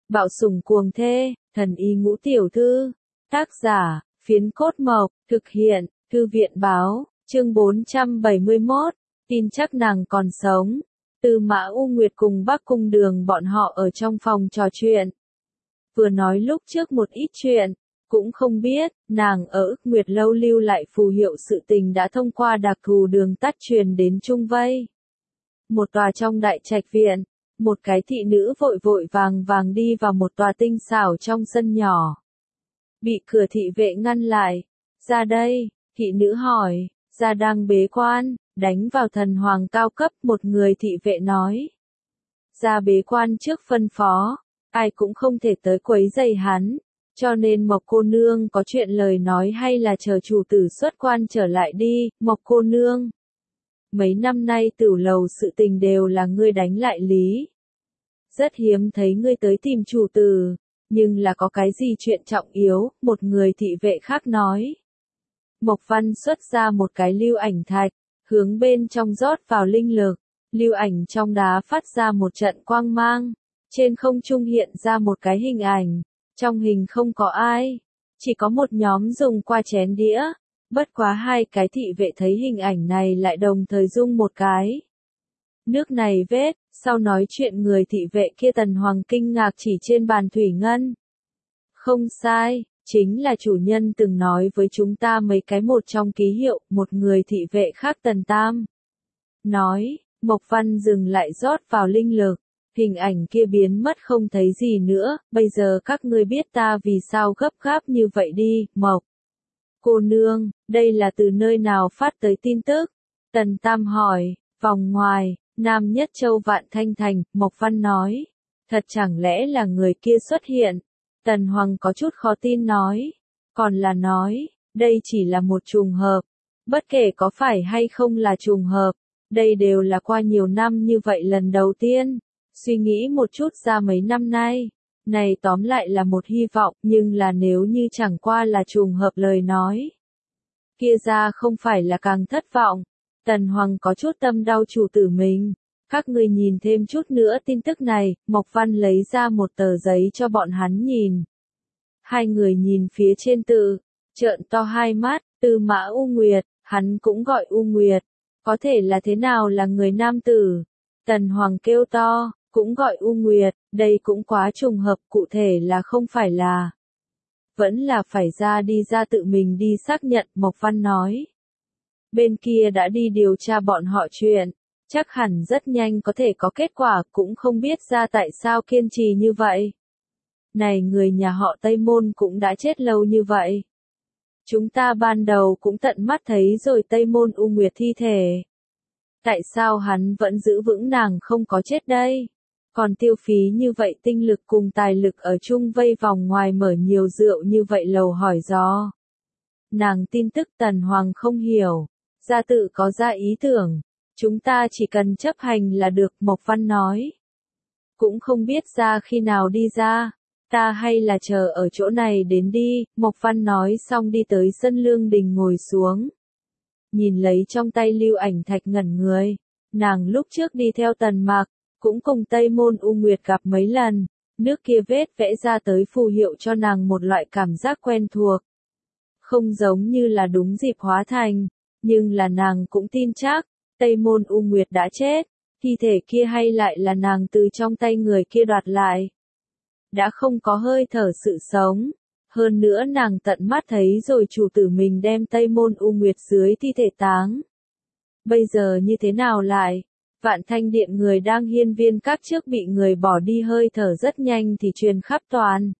Bạo sủng cuồng thê, thần y ngũ tiểu thư. Tác giả, Phiến Cốt Mộc, thực hiện, Thư viện báo, chương 471, tin chắc nàng còn sống. Tư Mã U Nguyệt cùng Bắc Cung Đường bọn họ ở trong phòng trò chuyện. Vừa nói lúc trước một ít chuyện, cũng không biết, nàng ở Ức Nguyệt Lâu lưu lại phù hiệu sự tình đã thông qua đặc thù đường tắt truyền đến Trung Vây. Một tòa trong đại trạch viện, một cái thị nữ vội vội vàng vàng đi vào một tòa tinh xảo trong sân nhỏ. Bị cửa thị vệ ngăn lại. Ra đây, thị nữ hỏi, ra đang bế quan, đánh vào thần hoàng cao cấp, một người thị vệ nói. Ra bế quan trước phân phó, ai cũng không thể tới quấy rầy hắn, cho nên Mộc cô nương có chuyện lời nói hay là chờ chủ tử xuất quan trở lại đi, Mộc cô nương. Mấy năm nay Tửu Lầu sự tình đều là ngươi đánh lại lý. Rất hiếm thấy ngươi tới tìm chủ tử, nhưng là có cái gì chuyện trọng yếu, một người thị vệ khác nói. Mộc Văn xuất ra một cái lưu ảnh thạch, hướng bên trong rót vào linh lực, lưu ảnh trong đá phát ra một trận quang mang, trên không trung hiện ra một cái hình ảnh, trong hình không có ai, chỉ có một nhóm dùng qua chén đĩa, bất quá hai cái thị vệ thấy hình ảnh này lại đồng thời rung một cái. Nước này vết, sau nói chuyện người thị vệ kia Tần Hoàng kinh ngạc chỉ trên bàn thủy ngân. Không sai, chính là chủ nhân từng nói với chúng ta mấy cái một trong ký hiệu, một người thị vệ khác Tần Tam. Nói, Mộc Văn dừng lại rót vào linh lực, hình ảnh kia biến mất không thấy gì nữa, bây giờ các ngươi biết ta vì sao gấp gáp như vậy đi, Mộc. Cô nương, đây là từ nơi nào phát tới tin tức? Tần Tam hỏi, vòng ngoài, Nam Nhất Châu Vạn Thanh Thành, Mộc Văn nói. Thật chẳng lẽ là người kia xuất hiện? Tần Hoàng có chút khó tin nói. Còn là nói, đây chỉ là một trùng hợp. Bất kể có phải hay không là trùng hợp, đây đều là qua nhiều năm như vậy lần đầu tiên. Suy nghĩ một chút ra mấy năm nay. Này tóm lại là một hy vọng, nhưng là nếu như chẳng qua là trùng hợp lời nói. Kia ra không phải là càng thất vọng. Tần Hoàng có chút tâm đau chủ tử mình. Các ngươi nhìn thêm chút nữa tin tức này, Mộc Văn lấy ra một tờ giấy cho bọn hắn nhìn. Hai người nhìn phía trên tự, trợn to hai mắt, Tư Mã U Nguyệt, hắn cũng gọi U Nguyệt. Có thể là thế nào là người nam tử? Tần Hoàng kêu to, cũng gọi U Nguyệt, đây cũng quá trùng hợp, cụ thể là không phải là. Vẫn là phải ra tự mình đi xác nhận, Mộc Văn nói. Bên kia đã đi điều tra bọn họ chuyện, chắc hẳn rất nhanh có thể có kết quả, cũng không biết ra tại sao kiên trì như vậy. Này người nhà họ Tây Môn cũng đã chết lâu như vậy. Chúng ta ban đầu cũng tận mắt thấy rồi Tây Môn U Nguyệt thi thể. Tại sao hắn vẫn giữ vững nàng không có chết đây? Còn tiêu phí như vậy tinh lực cùng tài lực ở chung vây vòng ngoài mở nhiều rượu như vậy lầu hỏi gió. Nàng tin tức Tần Hoàng không hiểu, gia tự có ra ý tưởng, chúng ta chỉ cần chấp hành là được, Mộc Văn nói. Cũng không biết ra khi nào đi ra, ta hay là chờ ở chỗ này đến đi, Mộc Văn nói xong đi tới sân lương đình ngồi xuống. Nhìn lấy trong tay lưu ảnh thạch ngẩn người, nàng lúc trước đi theo Tần Mạc, cũng cùng Tây Môn U Nguyệt gặp mấy lần, nước kia vết vẽ ra tới phù hiệu cho nàng một loại cảm giác quen thuộc. Không giống như là đúng dịp hóa thành, nhưng là nàng cũng tin chắc, Tây Môn U Nguyệt đã chết, thi thể kia hay lại là nàng từ trong tay người kia đoạt lại. Đã không có hơi thở sự sống, hơn nữa nàng tận mắt thấy rồi chủ tử mình đem Tây Môn U Nguyệt dưới thi thể táng. Bây giờ như thế nào lại? Vạn Thanh Điện người đang hiên viên các trước bị người bỏ đi hơi thở rất nhanh thì truyền khắp toàn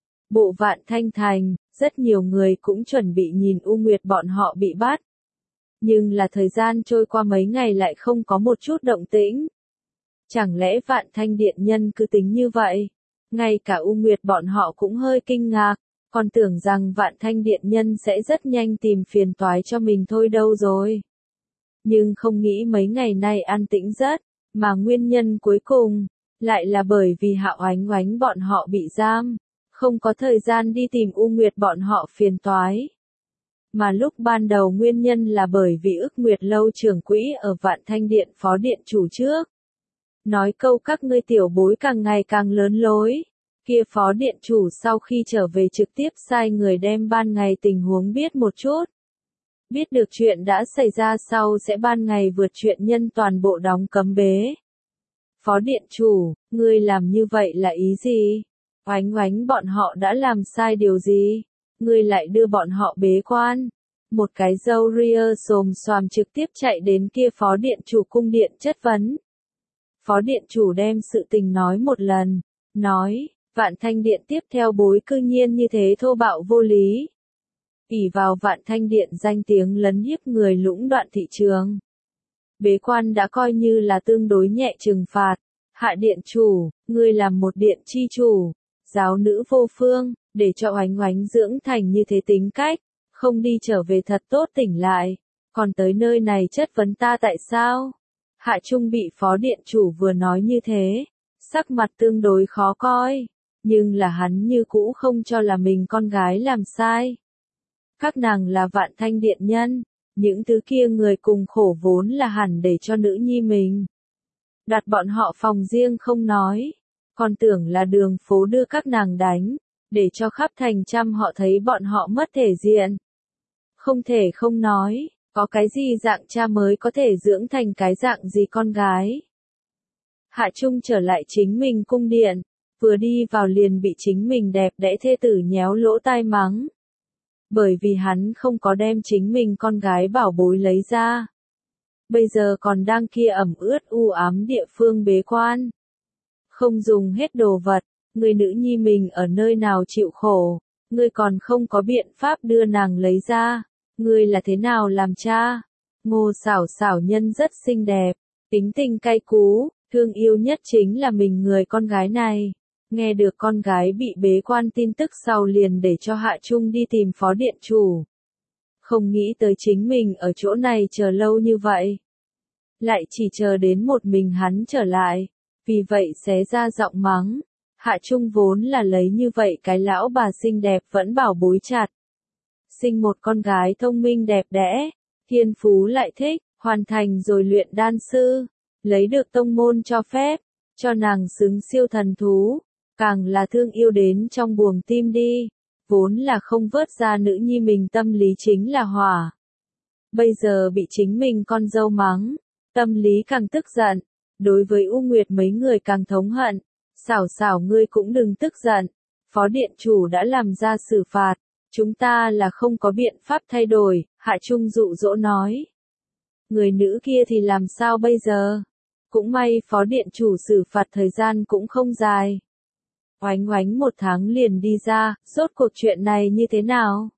bộ Vạn Thanh Thành, rất nhiều người cũng chuẩn bị nhìn U Nguyệt bọn họ bị bắt. Nhưng là thời gian trôi qua mấy ngày lại không có một chút động tĩnh. Chẳng lẽ Vạn Thanh Điện nhân cứ tính như vậy? Ngay cả U Nguyệt bọn họ cũng hơi kinh ngạc, còn tưởng rằng Vạn Thanh Điện nhân sẽ rất nhanh tìm phiền toái cho mình thôi đâu rồi. Nhưng không nghĩ mấy ngày nay an tĩnh rất, mà nguyên nhân cuối cùng, lại là bởi vì Hạo Oánh Oánh bọn họ bị giam, không có thời gian đi tìm U Nguyệt bọn họ phiền toái. Mà lúc ban đầu nguyên nhân là bởi vì Ức Nguyệt Lâu trưởng quỹ ở Vạn Thanh Điện phó điện chủ trước. Nói câu các ngươi tiểu bối càng ngày càng lớn lối, Kia phó điện chủ sau khi trở về trực tiếp sai người đem ban ngày tình huống biết một chút. Biết được chuyện đã xảy ra sau sẽ ban ngày vượt chuyện nhân toàn bộ đóng cấm bế. Phó điện chủ, ngươi làm như vậy là ý gì? Oánh oánh bọn họ đã làm sai điều gì? Ngươi lại đưa bọn họ bế quan. Một cái râu ria xồm xoàm trực tiếp chạy đến kia phó điện chủ cung điện chất vấn. Phó điện chủ đem sự tình nói một lần, nói, Vạn Thanh Điện tiếp theo bối cư nhiên như thế thô bạo vô lý. ỷ vào Vạn Thanh Điện danh tiếng lấn hiếp người lũng đoạn thị trường. Bế quan đã coi như là tương đối nhẹ trừng phạt. Hạ điện chủ, ngươi làm một điện chi chủ, giáo nữ vô phương, để cho oánh oánh dưỡng thành như thế tính cách, không đi trở về thật tốt tỉnh lại, còn tới nơi này chất vấn ta tại sao? Hạ Trung bị phó điện chủ vừa nói như thế, sắc mặt tương đối khó coi, nhưng là hắn như cũ không cho là mình con gái làm sai. Các nàng là Vạn Thanh Điện nhân, những thứ kia người cùng khổ vốn là hẳn để cho nữ nhi mình. Đặt bọn họ phòng riêng không nói, còn tưởng là đường phố đưa các nàng đánh, để cho khắp thành trăm họ thấy bọn họ mất thể diện. Không thể không nói, có cái gì dạng cha mới có thể dưỡng thành cái dạng gì con gái. Hạ Trung trở lại chính mình cung điện, vừa đi vào liền bị chính mình đẹp đẽ thê tử nhéo lỗ tai mắng. Bởi vì hắn không có đem chính mình con gái bảo bối lấy ra. Bây giờ còn đang kia ẩm ướt u ám địa phương bế quan. Không dùng hết đồ vật, người nữ nhi mình ở nơi nào chịu khổ, ngươi còn không có biện pháp đưa nàng lấy ra, ngươi là thế nào làm cha? Ngô Xảo Xảo nhân rất xinh đẹp, tính tình cay cú, thương yêu nhất chính là mình người con gái này. Nghe được con gái bị bế quan tin tức sau liền để cho Hạ Trung đi tìm phó điện chủ. Không nghĩ tới chính mình ở chỗ này chờ lâu như vậy. Lại chỉ chờ đến một mình hắn trở lại. Vì vậy xé ra giọng mắng. Hạ Trung vốn là lấy như vậy cái lão bà xinh đẹp vẫn bảo bối chặt. Sinh một con gái thông minh đẹp đẽ. Thiên phú lại thích, hoàn thành rồi luyện đan sư. Lấy được tông môn cho phép. Cho nàng xứng siêu thần thú. Càng là thương yêu đến trong buồng tim đi. Vốn là không vớt ra nữ nhi mình tâm lý chính là hỏa. Bây giờ bị chính mình con dâu mắng. Tâm lý càng tức giận. Đối với U Nguyệt mấy người càng thống hận. Xảo Xảo ngươi cũng đừng tức giận. Phó điện chủ đã làm ra xử phạt. Chúng ta là không có biện pháp thay đổi. Hạ Trung dụ dỗ nói. Người nữ kia thì làm sao bây giờ? Cũng may phó điện chủ xử phạt thời gian cũng không dài. Oánh oánh 1 tháng liền đi ra, rốt cuộc chuyện này như thế nào?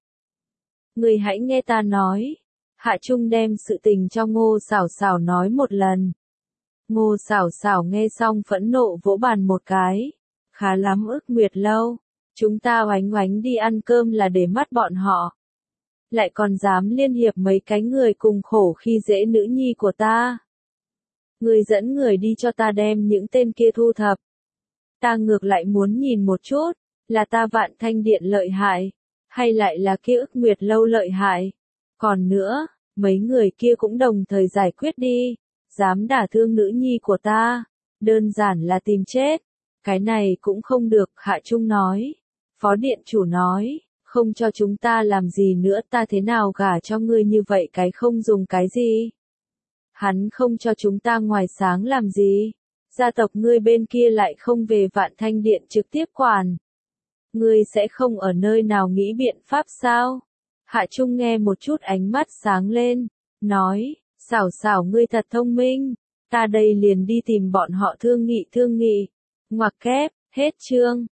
Người hãy nghe ta nói. Hạ Trung đem sự tình cho Ngô Xảo Xảo nói một lần. Ngô Xảo Xảo nghe xong phẫn nộ vỗ bàn một cái. Khá lắm ức Nguyệt lâu. Chúng ta oánh oánh đi ăn cơm là để mắt bọn họ. Lại còn dám liên hiệp mấy cái người cùng khổ khi dễ nữ nhi của ta. Người dẫn người đi cho ta đem những tên kia thu thập. Ta ngược lại muốn nhìn một chút, là ta Vạn Thanh Điện lợi hại, hay lại là kia ức Nguyệt lâu lợi hại. Còn nữa, mấy người kia cũng đồng thời giải quyết đi, dám đả thương nữ nhi của ta, đơn giản là tìm chết. Cái này cũng không được, Hạ Trung nói. Phó điện chủ nói, không cho chúng ta làm gì nữa ta thế nào gả cho ngươi như vậy cái không dùng cái gì. Hắn không cho chúng ta ngoài sáng làm gì. Gia tộc ngươi bên kia lại không về Vạn Thanh Điện trực tiếp quản. Ngươi sẽ không ở nơi nào nghĩ biện pháp sao? Hạ Trung nghe một chút ánh mắt sáng lên, nói, Xảo Xảo ngươi thật thông minh, ta đây liền đi tìm bọn họ thương nghị. Ngoặc kép, hết chương.